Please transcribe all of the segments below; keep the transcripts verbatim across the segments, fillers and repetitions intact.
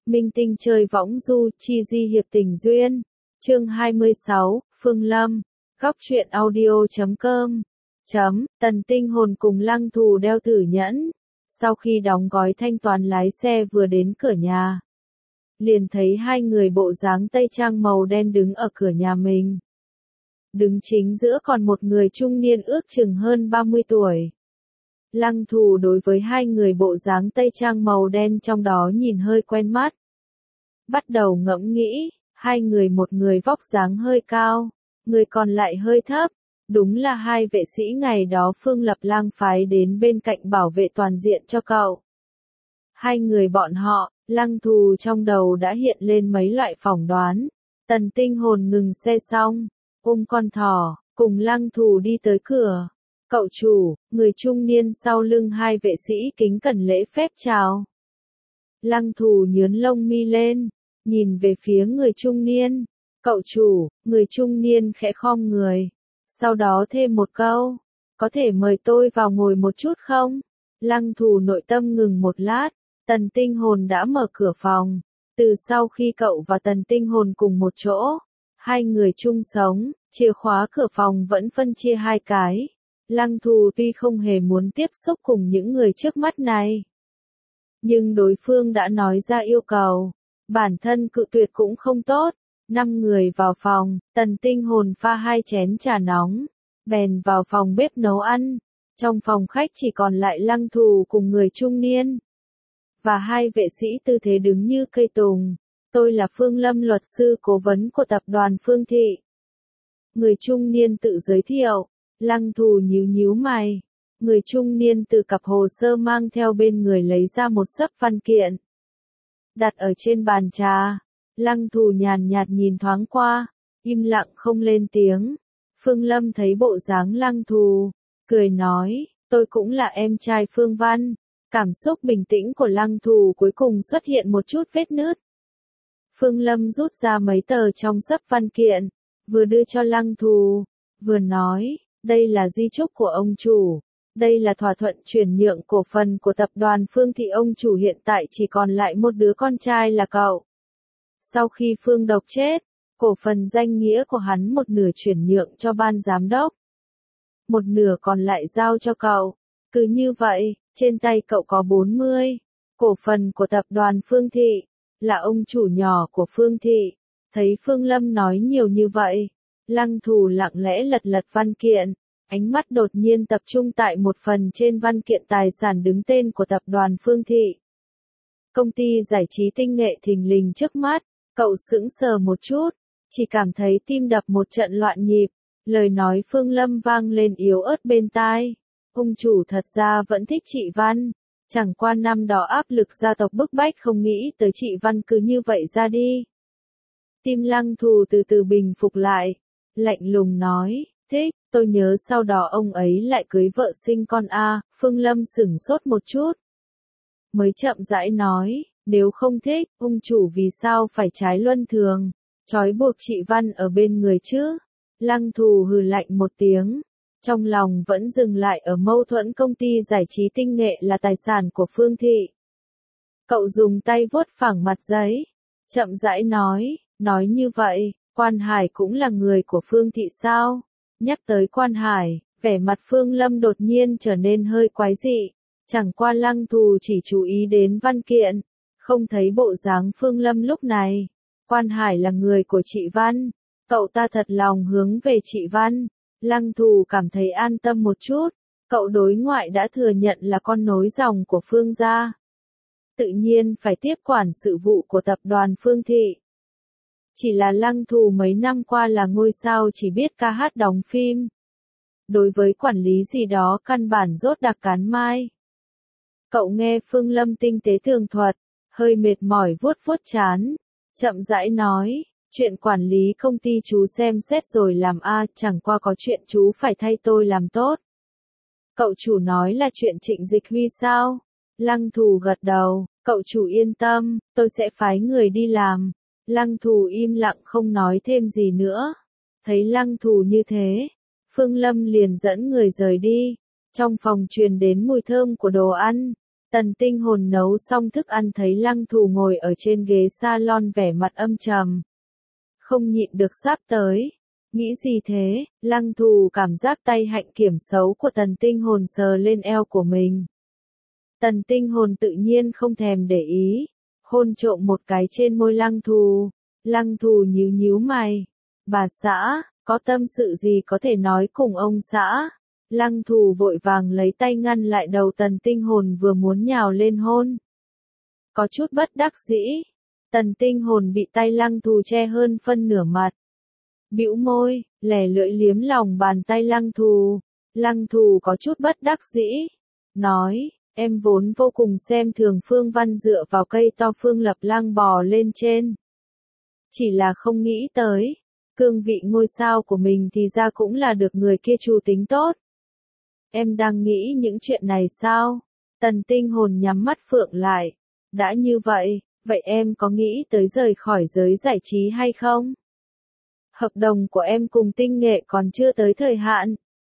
Minh tinh chơi võng du, chi di hiệp tình duyên. Chương hai mươi sáu, Phương Lâm. Góc truyện audio chấm com. Chấm, Tần Tinh Hồn cùng Lăng Thù đeo tử nhẫn. Sau khi đóng gói thanh toán lái xe vừa đến cửa nhà. Liền thấy hai người bộ dáng tây trang màu đen đứng ở cửa nhà mình. Đứng chính giữa còn một người trung niên ước chừng hơn ba mươi tuổi. Lăng Thù đối với hai người bộ dáng tây trang màu đen trong đó nhìn hơi quen mắt. Bắt đầu ngẫm nghĩ, hai người một người vóc dáng hơi cao, người còn lại hơi thấp. Đúng là hai vệ sĩ ngày đó Phương Lập Lang phái đến bên cạnh bảo vệ toàn diện cho cậu. Hai người bọn họ, Lăng Thù trong đầu đã hiện lên mấy loại phỏng đoán. Tần Tinh Hồn ngừng xe xong, ôm con thỏ, cùng Lăng Thù đi tới cửa. Cậu chủ, người trung niên sau lưng hai vệ sĩ kính cẩn lễ phép chào. Lăng Thù nhướng lông mi lên, nhìn về phía người trung niên. Cậu chủ, người trung niên khẽ khom người. Sau đó thêm một câu, có thể mời tôi vào ngồi một chút không? Lăng Thù nội tâm ngừng một lát, Tần Tinh Hồn đã mở cửa phòng. Từ sau khi cậu và Tần Tinh Hồn cùng một chỗ, hai người chung sống, chìa khóa cửa phòng vẫn phân chia hai cái. Lăng Thù tuy không hề muốn tiếp xúc cùng những người trước mắt này, nhưng đối phương đã nói ra yêu cầu, bản thân cự tuyệt cũng không tốt. Năm người vào phòng, Tần Tinh Hồn pha hai chén trà nóng, bèn vào phòng bếp nấu ăn. Trong phòng khách chỉ còn lại Lăng Thù cùng người trung niên, và hai vệ sĩ tư thế đứng như cây tùng. Tôi là Phương Lâm, luật sư cố vấn của tập đoàn Phương Thị. Người trung niên tự giới thiệu. Lăng Thù nhíu nhíu mày. Người trung niên từ cặp hồ sơ mang theo bên người lấy ra một xấp văn kiện, đặt ở trên bàn trà. Lăng Thù nhàn nhạt nhìn thoáng qua, im lặng không lên tiếng. Phương Lâm thấy bộ dáng Lăng Thù, cười nói, tôi cũng là em trai Phương Văn. Cảm xúc bình tĩnh của Lăng Thù cuối cùng xuất hiện một chút vết nứt. Phương Lâm rút ra mấy tờ trong xấp văn kiện, vừa đưa cho Lăng Thù, vừa nói, đây là di chúc của ông chủ. Đây là thỏa thuận chuyển nhượng cổ phần của tập đoàn Phương Thị, ông chủ hiện tại chỉ còn lại một đứa con trai là cậu. Sau khi Phương Độc chết, cổ phần danh nghĩa của hắn một nửa chuyển nhượng cho ban giám đốc, một nửa còn lại giao cho cậu. Cứ như vậy, trên tay cậu có bốn mươi cổ phần của tập đoàn Phương Thị, là ông chủ nhỏ của Phương Thị. Thấy Phương Lâm nói nhiều như vậy, Lăng Thù lặng lẽ lật lật văn kiện, ánh mắt đột nhiên tập trung tại một phần trên văn kiện tài sản đứng tên của tập đoàn Phương Thị. Công ty giải trí tinh nghệ thình lình trước mắt, cậu sững sờ một chút, chỉ cảm thấy tim đập một trận loạn nhịp. Lời nói Phương Lâm vang lên yếu ớt bên tai. Ông chủ thật ra vẫn thích chị Văn, chẳng qua năm đó áp lực gia tộc bức bách không nghĩ tới chị Văn cứ như vậy ra đi. Tim Lăng Thù từ từ bình phục lại, lạnh lùng nói, thích, tôi nhớ sau đó ông ấy lại cưới vợ sinh con a. Phương Lâm sửng sốt một chút, mới chậm rãi nói, nếu không thích, ông chủ vì sao phải trái luân thường, trói buộc chị Văn ở bên người chứ? Lăng Thù hừ lạnh một tiếng, trong lòng vẫn dừng lại ở mâu thuẫn công ty giải trí tinh nghệ là tài sản của Phương Thị. Cậu dùng tay vuốt phẳng mặt giấy, chậm rãi nói, nói như vậy, Quan Hải cũng là người của Phương Thị sao? Nhắc tới Quan Hải, vẻ mặt Phương Lâm đột nhiên trở nên hơi quái dị. Chẳng qua Lăng Thù chỉ chú ý đến văn kiện, không thấy bộ dáng Phương Lâm lúc này. Quan Hải là người của chị Văn, cậu ta thật lòng hướng về chị Văn. Lăng Thù cảm thấy an tâm một chút, cậu đối ngoại đã thừa nhận là con nối dòng của Phương gia, tự nhiên phải tiếp quản sự vụ của tập đoàn Phương Thị. Chỉ là Lăng Thù mấy năm qua là ngôi sao chỉ biết ca hát đóng phim, đối với quản lý gì đó căn bản rốt đặc cán mai. Cậu nghe Phương Lâm tinh tế tường thuật, hơi mệt mỏi vuốt vuốt trán, chậm rãi nói, chuyện quản lý công ty chú xem xét rồi làm a, chẳng qua có chuyện chú phải thay tôi làm tốt. Cậu chủ nói là chuyện Trịnh Dịch Huy sao? Lăng Thù gật đầu, cậu chủ yên tâm, tôi sẽ phái người đi làm. Lăng Thù im lặng không nói thêm gì nữa. Thấy Lăng Thù như thế, Phương Lâm liền dẫn người rời đi. Trong phòng truyền đến mùi thơm của đồ ăn. Tần tinh hồn nấu xong thức ăn thấy Lăng Thù ngồi ở trên ghế salon vẻ mặt âm trầm. Không nhịn được sáp tới. Nghĩ gì thế? Lăng Thù cảm giác tay hạnh kiểm xấu của tần tinh hồn sờ lên eo của mình. Tần tinh hồn tự nhiên không thèm để ý. Hôn trộm một cái trên môi Lăng Thù. Lăng Thù nhíu nhíu mày. Bà xã, có tâm sự gì có thể nói cùng ông xã? Lăng Thù vội vàng lấy tay ngăn lại đầu tần tinh hồn vừa muốn nhào lên hôn. Có chút bất đắc dĩ. Tần tinh hồn bị tay Lăng Thù che hơn phân nửa mặt. Bĩu môi, lẻ lưỡi liếm lòng bàn tay Lăng Thù. Lăng Thù có chút bất đắc dĩ. Nói, em vốn vô cùng xem thường Phương Văn dựa vào cây to Phương Lập Lăng bò lên trên. Chỉ là không nghĩ tới. Cương vị ngôi sao của mình thì ra cũng là được người kia chủ tính tốt. Em đang nghĩ những chuyện này sao? Tần tinh hồn nhắm mắt phượng lại. Đã như vậy, vậy em có nghĩ tới rời khỏi giới giải trí hay không? Hợp đồng của em cùng tinh nghệ còn chưa tới thời hạn.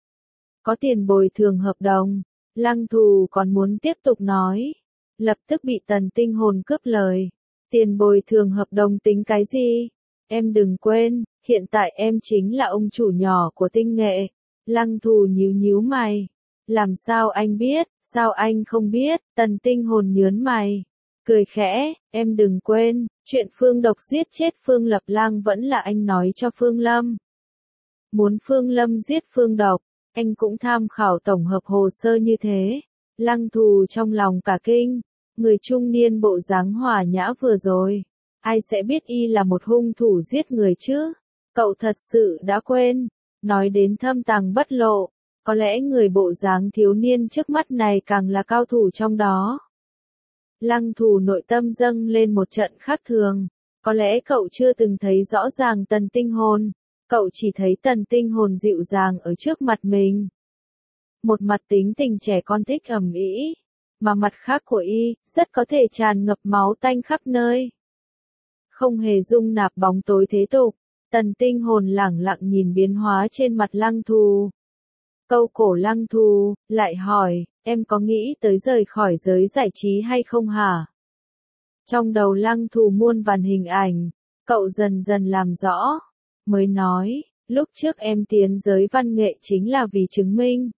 Có tiền bồi thường hợp đồng. Lăng Thù còn muốn tiếp tục nói. Lập tức bị tần tinh hồn cướp lời. Tiền bồi thường hợp đồng tính cái gì? Em đừng quên, hiện tại em chính là ông chủ nhỏ của tinh nghệ. Lăng Thù nhíu nhíu mày. Làm sao anh biết, sao anh không biết? Tần tinh hồn nhớn mày. Cười khẽ, em đừng quên, chuyện Phương Độc giết chết Phương Lập Lang vẫn là anh nói cho Phương Lâm. Muốn Phương Lâm giết Phương Độc, anh cũng tham khảo tổng hợp hồ sơ như thế. Lăng Thù trong lòng cả kinh, người trung niên bộ dáng hòa nhã vừa rồi. Ai sẽ biết y là một hung thủ giết người chứ? Cậu thật sự đã quên. Nói đến thâm tàng bất lộ, có lẽ người bộ dáng thiếu niên trước mắt này càng là cao thủ trong đó. Lăng Thù nội tâm dâng lên một trận khác thường. Có lẽ cậu chưa từng thấy rõ ràng tần tinh hồn. Cậu chỉ thấy tần tinh hồn dịu dàng ở trước mặt mình. Một mặt tính tình trẻ con thích ầm ĩ, mà mặt khác của y, rất có thể tràn ngập máu tanh khắp nơi. Không hề dung nạp bóng tối thế tục. Tần tinh hồn lẳng lặng nhìn biến hóa trên mặt Lăng Thù. Câu cổ Lăng Thù, lại hỏi, em có nghĩ tới rời khỏi giới giải trí hay không hả? Trong đầu Lăng Thù muôn vàn hình ảnh, cậu dần dần làm rõ, mới nói, lúc trước em tiến giới văn nghệ chính là vì chứng minh.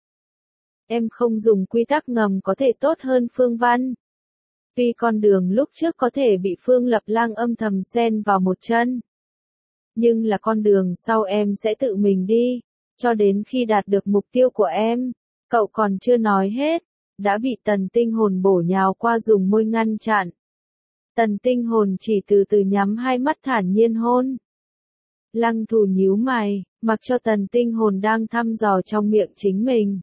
Em không dùng quy tắc ngầm có thể tốt hơn Phương Văn. Tuy con đường lúc trước có thể bị Phương Lập Lang âm thầm xen vào một chân. Nhưng là con đường sau em sẽ tự mình đi, cho đến khi đạt được mục tiêu của em. Cậu còn chưa nói hết, đã bị tần tinh hồn bổ nhào qua dùng môi ngăn chặn. Tần tinh hồn chỉ từ từ nhắm hai mắt thản nhiên hôn. Lăng Thù nhíu mày, mặc cho tần tinh hồn đang thăm dò trong miệng chính mình.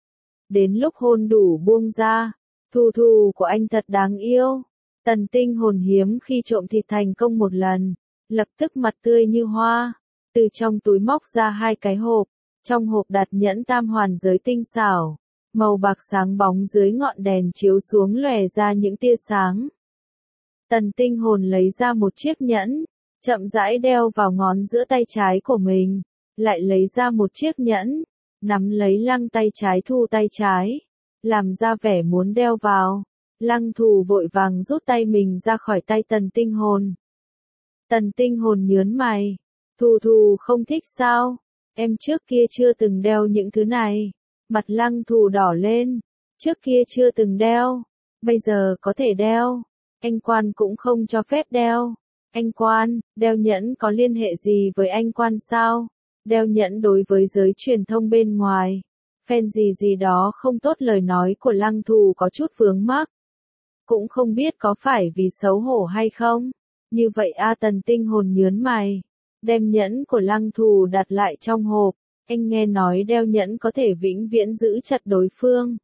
Đến lúc hôn đủ buông ra, Thù Thù của anh thật đáng yêu. Tần tinh hồn hiếm khi trộm thịt thành công một lần, lập tức mặt tươi như hoa, từ trong túi móc ra hai cái hộp, trong hộp đặt nhẫn tam hoàn giới tinh xảo, màu bạc sáng bóng dưới ngọn đèn chiếu xuống lòe ra những tia sáng. Tần tinh hồn lấy ra một chiếc nhẫn, chậm rãi đeo vào ngón giữa tay trái của mình, lại lấy ra một chiếc nhẫn, nắm lấy lăng tay trái Thu tay trái, làm ra vẻ muốn đeo vào. Lăng Thù vội vàng rút tay mình ra khỏi tay tần tinh hồn. Tần tinh hồn nhớn mày. Thù Thù không thích sao? Em trước kia chưa từng đeo những thứ này. Mặt Lăng Thù đỏ lên. Trước kia chưa từng đeo. Bây giờ có thể đeo. Anh Quan cũng không cho phép đeo. Anh Quan, đeo nhẫn có liên hệ gì với anh Quan sao? Đeo nhẫn đối với giới truyền thông bên ngoài. Fan gì gì đó không tốt, lời nói của Lăng Thù có chút vướng mắc. Cũng không biết có phải vì xấu hổ hay không. Như vậy a tần tinh hồn nhớn mày. Đem nhẫn của Lăng Thù đặt lại trong hộp. Anh nghe nói đeo nhẫn có thể vĩnh viễn giữ chặt đối phương.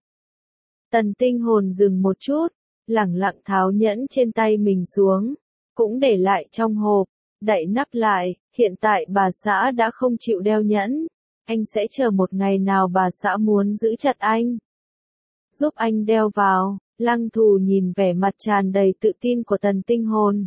Tần tinh hồn dừng một chút, lẳng lặng tháo nhẫn trên tay mình xuống. Cũng để lại trong hộp, đậy nắp lại. Hiện tại bà xã đã không chịu đeo nhẫn. Anh sẽ chờ một ngày nào bà xã muốn giữ chặt anh. Giúp anh đeo vào. Lăng Thù nhìn vẻ mặt tràn đầy tự tin của tần tinh hồn.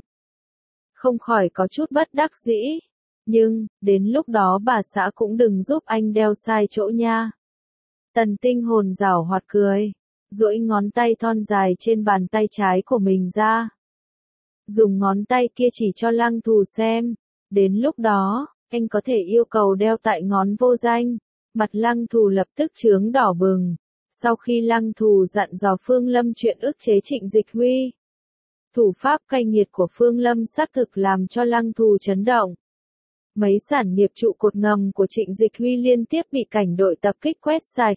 Không khỏi có chút bất đắc dĩ. Nhưng, đến lúc đó bà xã cũng đừng giúp anh đeo sai chỗ nha. Tần tinh hồn giảo hoạt cười. duỗi ngón tay thon dài trên bàn tay trái của mình ra. Dùng ngón tay kia chỉ cho Lăng Thù xem. Đến lúc đó, anh có thể yêu cầu đeo tại ngón vô danh. Mặt Lăng Thù lập tức chướng đỏ bừng. Sau khi Lăng Thù dặn dò Phương Lâm chuyện ức chế Trịnh Dịch Huy, thủ pháp cay nghiệt của Phương Lâm xác thực làm cho Lăng Thù chấn động. Mấy sản nghiệp trụ cột ngầm của Trịnh Dịch Huy liên tiếp bị cảnh đội tập kích quét sạch.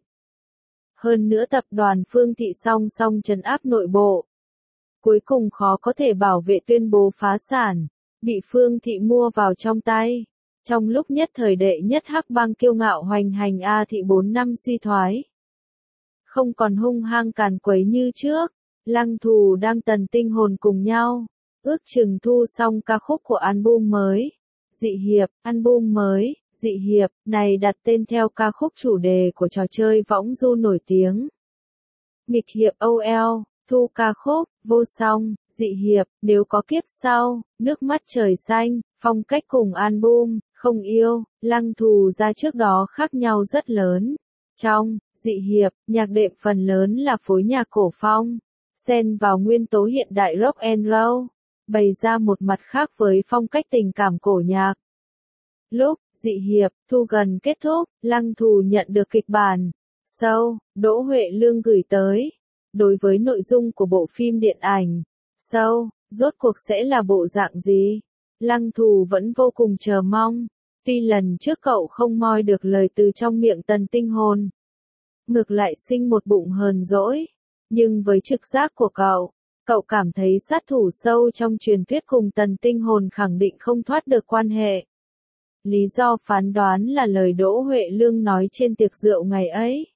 Hơn nữa tập đoàn Phương Thị song song trấn áp nội bộ. Cuối cùng khó có thể bảo vệ tuyên bố phá sản, bị Phương Thị mua vào trong tay. Trong lúc nhất thời đệ nhất hắc bang kiêu ngạo hoành hành A Thị bốn năm suy thoái. Không còn hung hăng càn quấy như trước, Lăng Thù đang tần tinh hồn cùng nhau, ước chừng thu xong ca khúc của album mới. Dị hiệp, album mới, dị hiệp, này đặt tên theo ca khúc chủ đề của trò chơi võng du nổi tiếng. Nghịch hiệp âu eo, thu ca khúc, vô song, dị hiệp, nếu có kiếp sau, nước mắt trời xanh, phong cách cùng album, không yêu, Lăng Thù ra trước đó khác nhau rất lớn. Trong dị hiệp, nhạc đệm phần lớn là phối nhạc cổ phong, xen vào nguyên tố hiện đại rock and roll, bày ra một mặt khác với phong cách tình cảm cổ nhạc. Lúc dị hiệp thu gần kết thúc, Lăng Thù nhận được kịch bản Sâu, Đỗ Huệ Lương gửi tới. Đối với nội dung của bộ phim điện ảnh Sâu, rốt cuộc sẽ là bộ dạng gì? Lăng Thù vẫn vô cùng chờ mong. Tuy lần trước cậu không moi được lời từ trong miệng Tần Tinh Hồn, ngược lại sinh một bụng hờn dỗi, nhưng với trực giác của cậu, cậu cảm thấy sát thủ Sâu trong truyền thuyết cùng Tần Tinh Hồn khẳng định không thoát được quan hệ. Lý do phán đoán là lời Đỗ Huệ Lương nói trên tiệc rượu ngày ấy.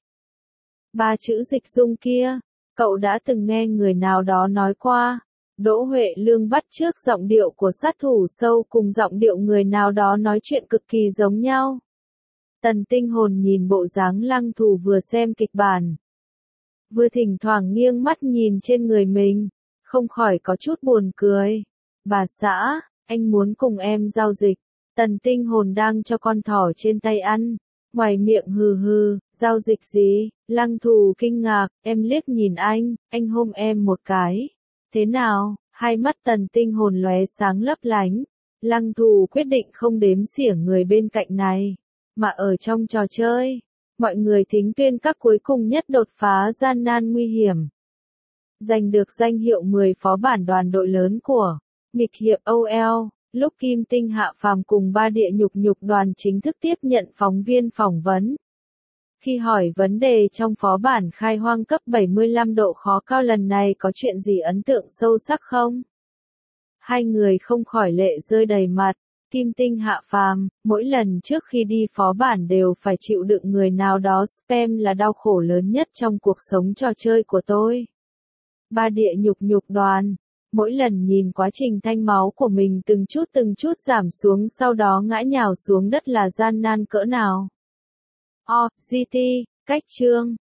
Ba chữ dịch dung kia, cậu đã từng nghe người nào đó nói qua. Đỗ Huệ Lương bắt chước giọng điệu của sát thủ Sâu cùng giọng điệu người nào đó nói chuyện cực kỳ giống nhau. Tần Tinh Hồn nhìn bộ dáng Lăng Thù vừa xem kịch bản, vừa thỉnh thoảng nghiêng mắt nhìn trên người mình, không khỏi có chút buồn cười. Bà xã, anh muốn cùng em giao dịch. Tần Tinh Hồn đang cho con thỏ trên tay ăn, ngoài miệng hừ hừ, giao dịch gì? Lăng Thù kinh ngạc, em liếc nhìn anh, anh hôn em một cái. Thế nào? Hai mắt Tần Tinh Hồn lóe sáng lấp lánh. Lăng Thù quyết định không đếm xỉa người bên cạnh này, mà ở trong trò chơi, mọi người thính tuyên các cuối cùng nhất đột phá gian nan nguy hiểm, giành được danh hiệu mười phó bản đoàn đội lớn của nghịch hiệp âu eo. Lúc Kim Tinh Hạ Phàm cùng ba địa nhục nhục đoàn chính thức tiếp nhận phóng viên phỏng vấn. Khi hỏi vấn đề trong phó bản khai hoang cấp bảy mươi lăm độ khó cao lần này có chuyện gì ấn tượng sâu sắc không? Hai người không khỏi lệ rơi đầy mặt. Kim Tinh Hạ Phàm, mỗi lần trước khi đi phó bản đều phải chịu đựng người nào đó spam là đau khổ lớn nhất trong cuộc sống trò chơi của tôi. Ba địa nhục nhục đoàn, mỗi lần nhìn quá trình thanh máu của mình từng chút từng chút giảm xuống sau đó ngã nhào xuống đất là gian nan cỡ nào. O, giê tê, cách chương.